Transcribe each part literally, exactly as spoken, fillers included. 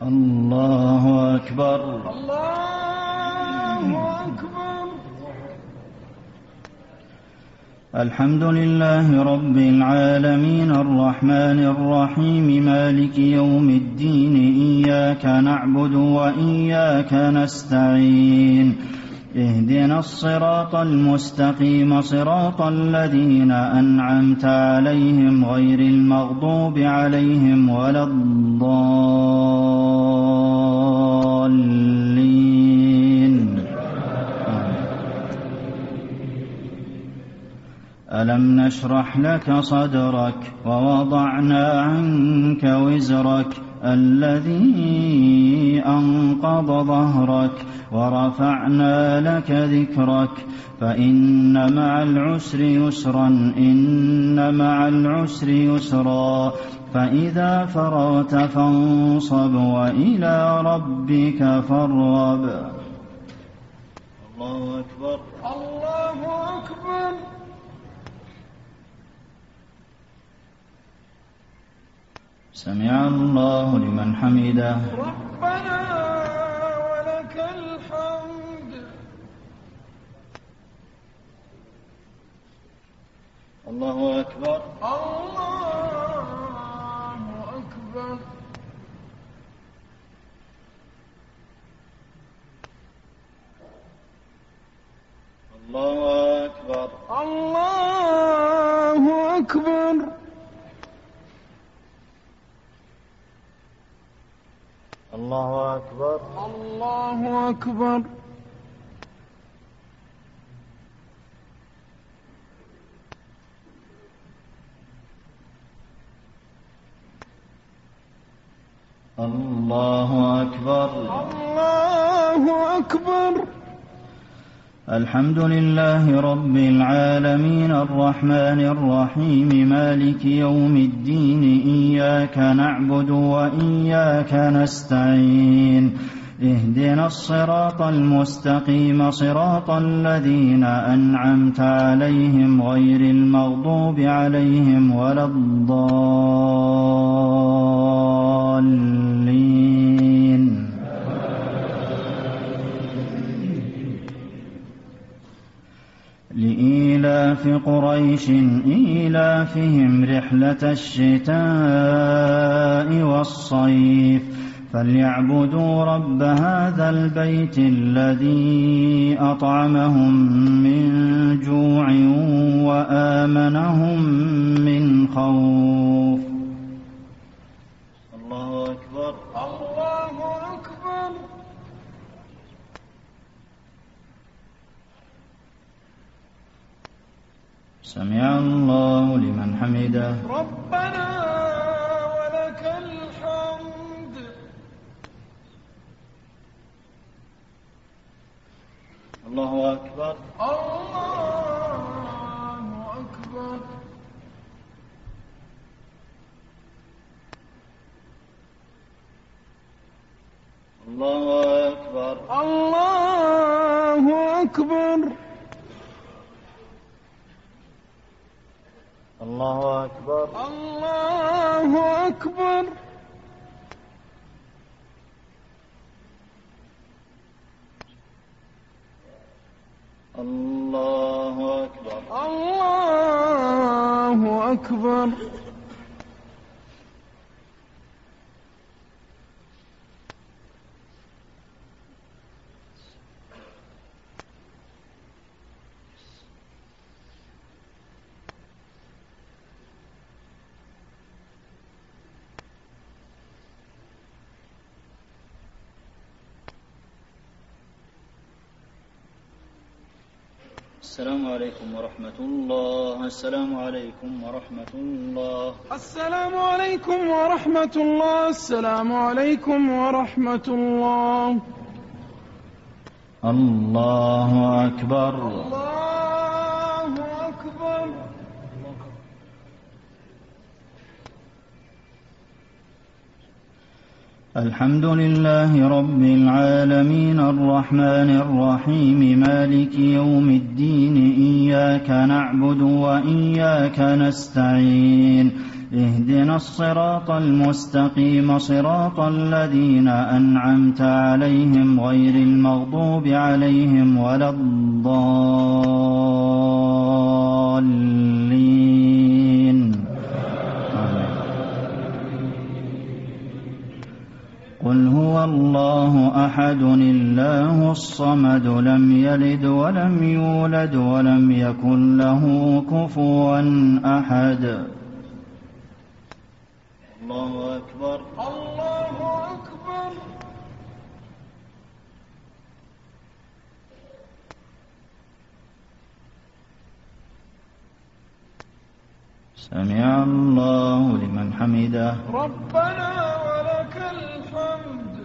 الله أكبر. الله أكبر. الحمد لله رب العالمين الرحمن الرحيم مالك يوم الدين إياك نعبد وإياك نستعين اهدنا الصراط المستقيم صراط الذين أنعمت عليهم غير المغضوب عليهم ولا الضالين. ألم نشرح لك صدرك ووضعنا عنك وزرك الذي أنقض ظهرك ورفعنا لك ذكرك فإن مع العسر يسرا إن مع العسر يسرا فإذا فرغت فانصب وإلى ربك فارغب. الله أكبر. الله أكبر. سمع الله لمن حمده. ربنا ولك الحمد. الله أكبر. الله أكبر. الله أكبر. الله أكبر. الله أكبر. الله أكبر. الله أكبر. الله أكبر. الحمد لله رب العالمين الرحمن الرحيم مالك يوم الدين إياك نعبد وإياك نستعين اهدنا الصراط المستقيم صراط الذين أنعمت عليهم غير المغضوب عليهم ولا الضالين. لإيلاف قريش إيلافهم رحلة الشتاء والصيف فليعبدوا رب هذا البيت الذي أطعمهم من جوع وآمنهم من خوف. الله أكبر. الله أكبر. سمع الله لمن حمده. ربنا ولك الحمد. الله أكبر. الله أكبر. الله أكبر. الله أكبر. الله أكبر. الله أكبر. الله أكبر. الله أكبر. السلام عليكم ورحمة الله. السلام عليكم ورحمة الله. السلام عليكم ورحمة الله. السلام عليكم ورحمة الله. الله أكبر. الله أكبر. الحمد لله رب العالمين الرحمن الرحيم مالك يوم الدين إياك نعبد وإياك نستعين اهدنا الصراط المستقيم صراط الذين أنعمت عليهم غير المغضوب عليهم ولا الضالين. قل هو الله أحد الله الصمد لم يلد ولم يولد ولم يكن له كفوا أحد. الله أكبر. الله أكبر. سمع الله لمن حمده. ربنا ولك الحمد.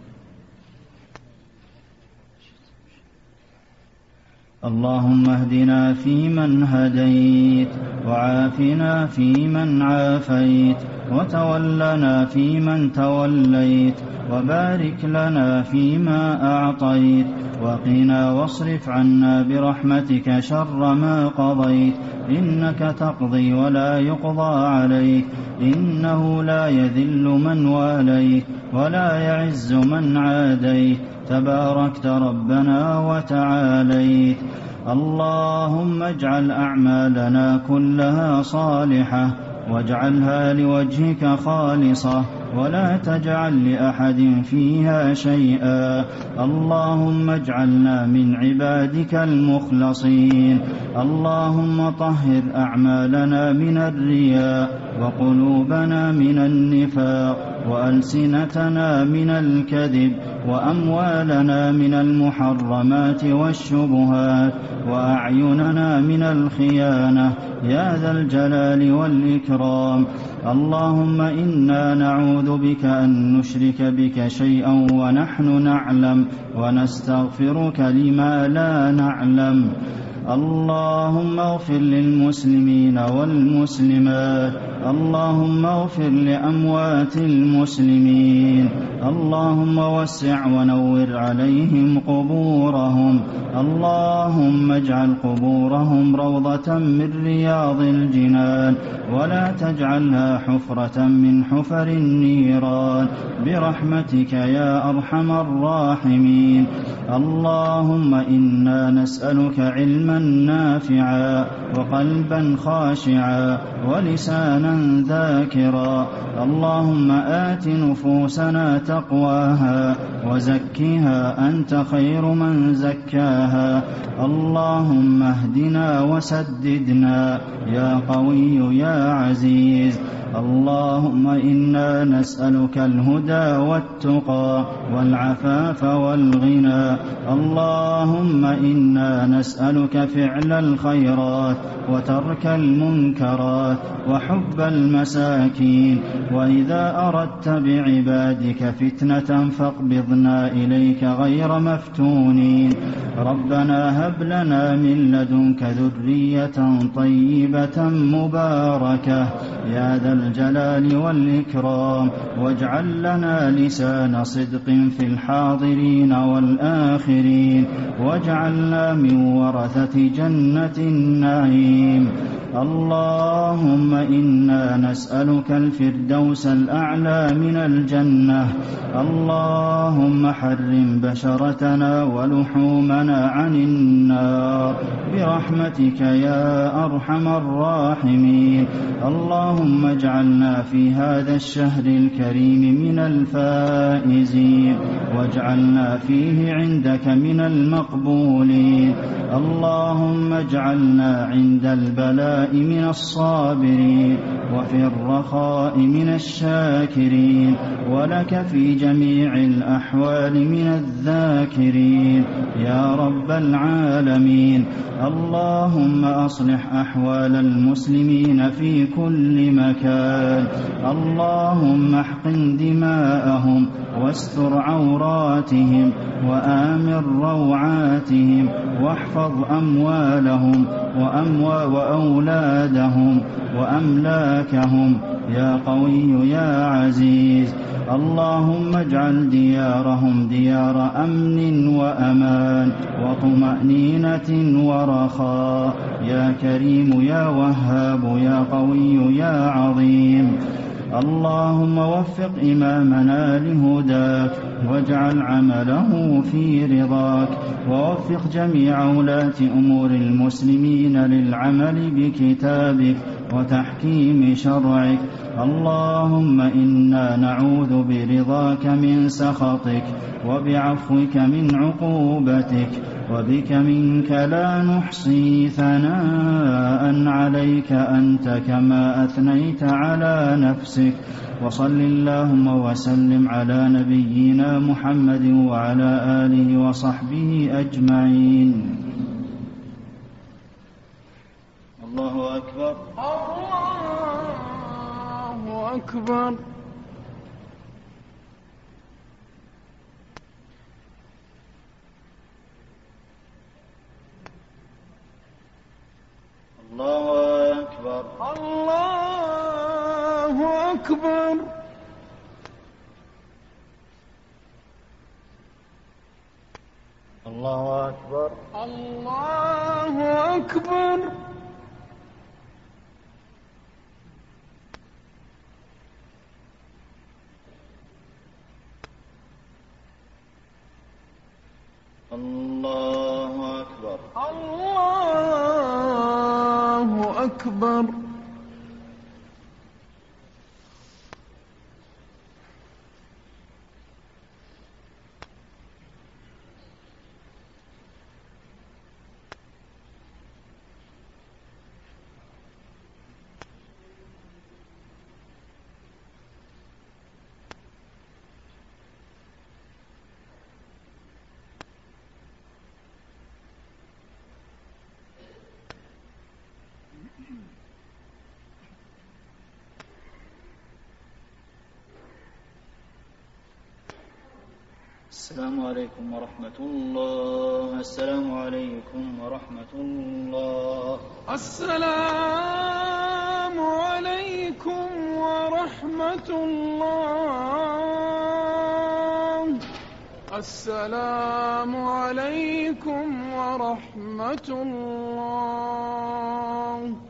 اللهم اهدنا فيمن هديت، وعافنا فيمن عافيت، وتولنا فيمن توليت، وبارك لنا فيما أعطيت، وقنا واصرف عنا برحمتك شر ما قضيت، إنك تقضي ولا يقضى عليك، إنه لا يذل من واليت ولا يعز من عاديت، تباركت ربنا وتعاليت. اللهم اجعل أعمالنا كلها صالحة، واجعلها لوجهك خالصة، ولا تجعل لأحد فيها شيئا. اللهم اجعلنا من عبادك المخلصين. اللهم طهر أعمالنا من الرياء، وقلوبنا من النفاق، وألسنتنا من الكذب، وأموالنا من المحرمات والشبهات، وأعيننا من الخيانة، يا ذا الجلال والإكرام. اللهم إنا نعوذ بك أن نشرك بك شيئا ونحن نعلم، ونستغفرك لما لا نعلم. اللهم اغفر للمسلمين والمسلمات، اللهم اغفر لأموات المسلمين، اللهم وسع ونور عليهم قبورهم، اللهم اجعل قبورهم روضة من رياض الجنان، ولا تجعلها حفرة من حفر النيران، برحمتك يا أرحم الراحمين. اللهم إنا نسألك علما نافعا، وقلبا خاشعا، ولسانا ذاكرا. اللهم آت نفوسنا تقواها، وزكها أنت خير من زكاها. اللهم اهدنا وسددنا يا قوي يا عزيز. اللهم إنا نسألك الهدى والتقى والعفاف والغنى. اللهم إنا نسألك فعل الخيرات، وترك المنكرات، وحب المساكين، وإذا أردت بعبادك فتنة فاقبضنا إليك غير مفتونين. ربنا هب لنا من لدنك ذرية طيبة مباركة يا ذا الجلال والإكرام، واجعل لنا لسان صدق في الحاضرين والآخرين، واجعلنا من ورثة جنة النعيم. اللهم إنا نسألك الفردوس الأعلى من الجنة. اللهم حرم بشرتنا ولحومنا عن النار برحمتك يا أرحم الراحمين. اللهم اجعلنا في هذا الشهر الكريم من الفائزين، واجعلنا فيه عندك من المقبولين. اللهم اجعلنا عند البلاء من الصابرين، وفي الرخاء من الشاكرين، ولك في جميع الأحوال من الذاكرين يا رب العالمين. اللهم أصلح أحوال المسلمين في كل مكان. اللهم احقن دماءهم، واستر عوراتهم، وآمن روعاتهم، واحفظ أموالهم وأولادهم وأملاكهم يا قوي يا عزيز. اللهم اجعل ديارهم ديار أمن وأمان وطمأنينة ورخاء يا كريم يا وهاب يا قوي يا عظيم. اللهم وفق إمامنا لهداك واجعل عمله في رضاك، ووفق جميع ولاة أمور المسلمين للعمل بكتابك وتحكيم شرعك. اللهم إنا نعوذ برضاك من سخطك وبعفوك من عقوبتك، وبك منك لا نحصي ثناء عليك أنت كما أثنيت على نفسك. وصل اللهم وسلم على نبينا محمد وعلى آله وصحبه أجمعين. الله أكبر. الله أكبر. الله أكبر. الله أكبر. الله أكبر. الله أكبر. الله أكبر. الله أكبر. السلام عليكم ورحمة الله. السلام عليكم ورحمة الله. السلام عليكم ورحمة الله. السلام عليكم ورحمة الله.